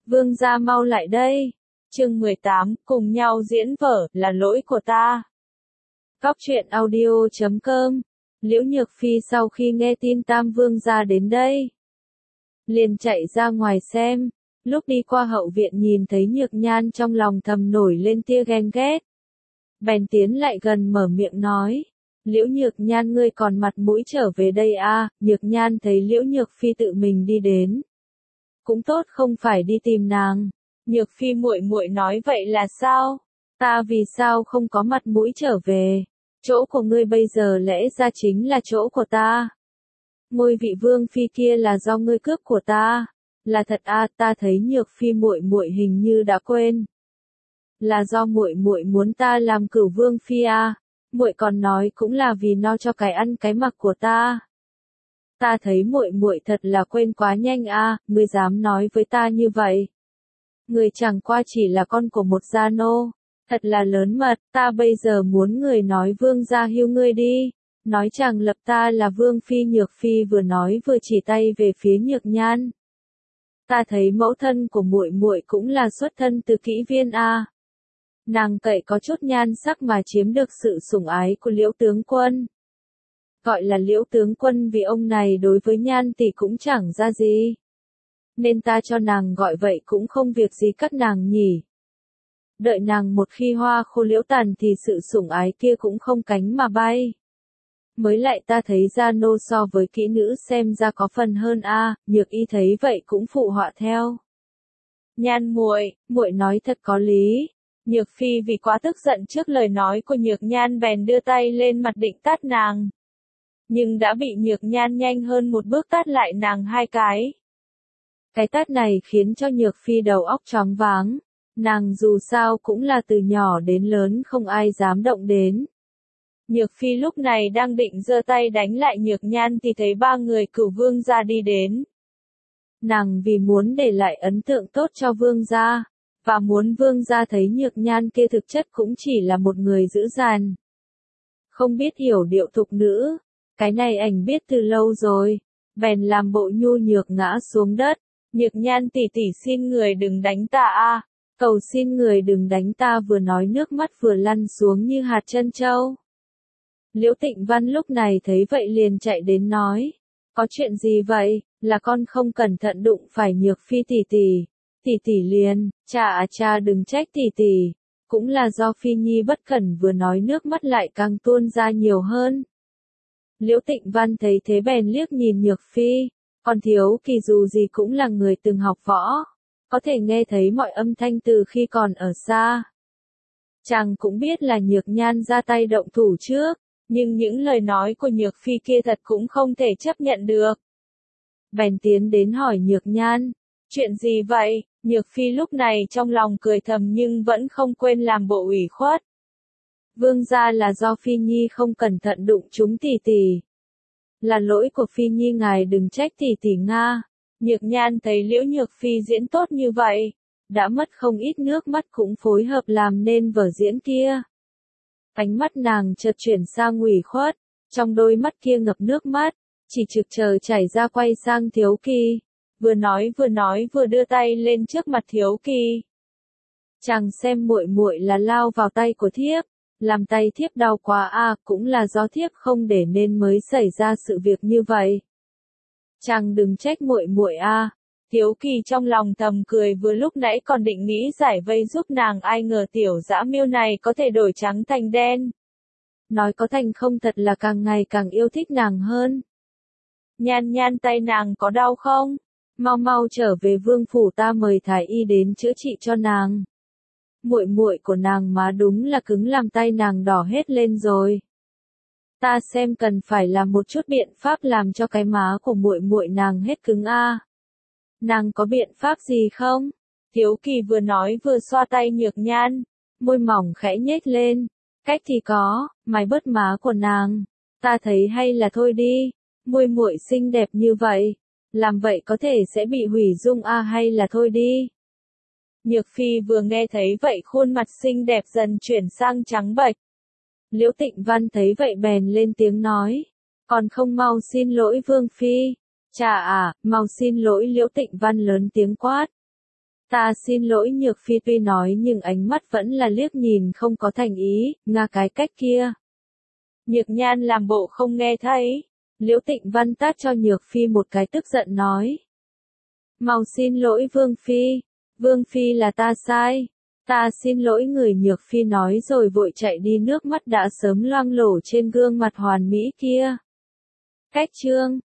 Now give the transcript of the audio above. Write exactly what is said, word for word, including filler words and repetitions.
Vương gia mau lại đây. Chương mười tám, cùng nhau diễn vở, là lỗi của ta. Cóc truyện audio chấm com. Liễu Nhược Phi sau khi nghe tin Tam Vương gia đến đây, liền chạy ra ngoài xem. Lúc đi qua hậu viện nhìn thấy Nhược Nhan trong lòng thầm nổi lên tia ghen ghét. Bèn tiến lại gần mở miệng nói. Liễu Nhược Nhan, ngươi còn mặt mũi trở về đây à? Nhược Nhan thấy Liễu Nhược Phi tự mình đi đến, cũng tốt không phải đi tìm nàng. Nhược Phi muội muội nói vậy là sao? Ta vì sao không có mặt mũi trở về? Chỗ của ngươi bây giờ lẽ ra chính là chỗ của ta. Ngôi vị vương phi kia là do ngươi cướp của ta. Là thật à? Ta thấy Nhược Phi muội muội hình như đã quên. Là do muội muội muốn ta làm cửu vương phi à? Muội còn nói cũng là vì no cho cái ăn cái mặc của ta. Ta thấy muội muội thật là quên quá nhanh à, ngươi dám nói với ta như vậy? Ngươi chẳng qua chỉ là con của một gia nô, thật là lớn mật. Ta bây giờ muốn người nói vương gia hưu ngươi đi, nói chàng lập ta là vương phi. Nhược Phi vừa nói vừa chỉ tay về phía Nhược Nhan. Ta thấy mẫu thân của muội muội cũng là xuất thân từ kỹ viên à. Nàng cậy có chút nhan sắc mà chiếm được sự sủng ái của Liễu tướng quân. Gọi là Liễu tướng quân vì ông này đối với Nhan tỷ cũng chẳng ra gì, nên ta cho nàng gọi vậy cũng không việc gì các nàng nhỉ. Đợi nàng một khi hoa khô liễu tàn thì sự sủng ái kia cũng không cánh mà bay. Mới lại ta thấy gia nô so với kỹ nữ xem ra có phần hơn a. À, Nhược Y thấy vậy cũng phụ họa theo. Nhan muội, muội nói thật có lý. Nhược Phi vì quá tức giận trước lời nói của Nhược Nhan bèn đưa tay lên mặt định tát nàng, nhưng đã bị Nhược Nhan nhanh hơn một bước tát lại nàng hai cái. Cái tát này khiến cho Nhược Phi đầu óc choáng váng. Nàng dù sao cũng là từ nhỏ đến lớn không ai dám động đến. Nhược Phi lúc này đang định giơ tay đánh lại Nhược Nhan thì thấy ba người cửu vương gia đi đến. Nàng vì muốn để lại ấn tượng tốt cho vương gia, và muốn vương gia thấy Nhược Nhan kia thực chất cũng chỉ là một người dữ dằn, không biết hiểu điệu thục nữ. Cái này ảnh biết từ lâu rồi. Bèn làm bộ nhu nhược ngã xuống đất. Nhược Nhan tỷ tỷ xin người đừng đánh ta a, cầu xin người đừng đánh ta. Vừa nói nước mắt vừa lăn xuống như hạt trân châu. Liễu Tịnh Văn lúc này thấy vậy liền chạy đến nói. Có chuyện gì vậy? Là con không cẩn thận đụng phải Nhược Phi tỷ tỷ. Tỷ tỷ liền, cha à cha đừng trách tỷ tỷ. Cũng là do Phi Nhi bất cẩn. Vừa nói nước mắt lại càng tuôn ra nhiều hơn. Liễu Tịnh Văn thấy thế bèn liếc nhìn Nhược Phi. Còn Thiếu Kỳ dù gì cũng là người từng học võ, có thể nghe thấy mọi âm thanh từ khi còn ở xa. Chàng cũng biết là Nhược Nhan ra tay động thủ trước, nhưng những lời nói của Nhược Phi kia thật cũng không thể chấp nhận được. Bèn tiến đến hỏi Nhược Nhan, chuyện gì vậy? Nhược Phi lúc này trong lòng cười thầm nhưng vẫn không quên làm bộ ủy khuất. Vương gia là do Phi Nhi không cẩn thận đụng chúng tỷ tỷ. Là lỗi của Phi Nhi, ngài đừng trách tỷ tỷ Nga. Nhược Nhan thấy Liễu Nhược Phi diễn tốt như vậy, đã mất không ít nước mắt cũng phối hợp làm nên vở diễn kia. Ánh mắt nàng chợt chuyển sang ủy khuất, trong đôi mắt kia ngập nước mắt, chỉ trực chờ chảy ra quay sang Thiếu Kỳ. Vừa nói vừa nói vừa đưa tay lên trước mặt Thiếu Kỳ. Chàng xem muội muội là lao vào tay của thiếp. Làm tay thiếp đau quá à, cũng là do thiếp không để nên mới xảy ra sự việc như vậy. Chàng đừng trách muội muội à. Thiếu Kỳ trong lòng thầm cười, vừa lúc nãy còn định nghĩ giải vây giúp nàng, ai ngờ tiểu dã miêu này có thể đổi trắng thành đen. Nói có thành không thật là càng ngày càng yêu thích nàng hơn. Nhan Nhan, tay nàng có đau không? Mau mau trở về vương phủ, ta mời thái y đến chữa trị cho nàng. Muội muội của nàng má đúng là cứng, làm tay nàng đỏ hết lên rồi. Ta xem cần phải làm một chút biện pháp làm cho cái má của muội muội nàng hết cứng a. À. Nàng có biện pháp gì không? Thiếu Kỳ vừa nói vừa xoa tay Nhược Nhan, môi mỏng khẽ nhếch lên. Cách thì có, mày bớt má của nàng. Ta thấy hay là thôi đi, muội muội xinh đẹp như vậy, làm vậy có thể sẽ bị hủy dung a, à, hay là thôi đi. Nhược Phi vừa nghe thấy vậy khuôn mặt xinh đẹp dần chuyển sang trắng bệch. Liễu Tịnh Văn thấy vậy bèn lên tiếng nói, còn không mau xin lỗi vương phi. Chà à, mau xin lỗi. Liễu Tịnh Văn lớn tiếng quát. Ta xin lỗi Nhược Phi tuy nói nhưng ánh mắt vẫn là liếc nhìn không có thành ý, nga cái cách kia. Nhược Nhan làm bộ không nghe thấy. Liễu Tịnh Văn tát cho Nhược Phi một cái tức giận nói. Mau xin lỗi Vương Phi. Vương Phi là ta sai. Ta xin lỗi người. Nhược Phi nói rồi vội chạy đi, nước mắt đã sớm loang lổ trên gương mặt hoàn mỹ kia. Cách chương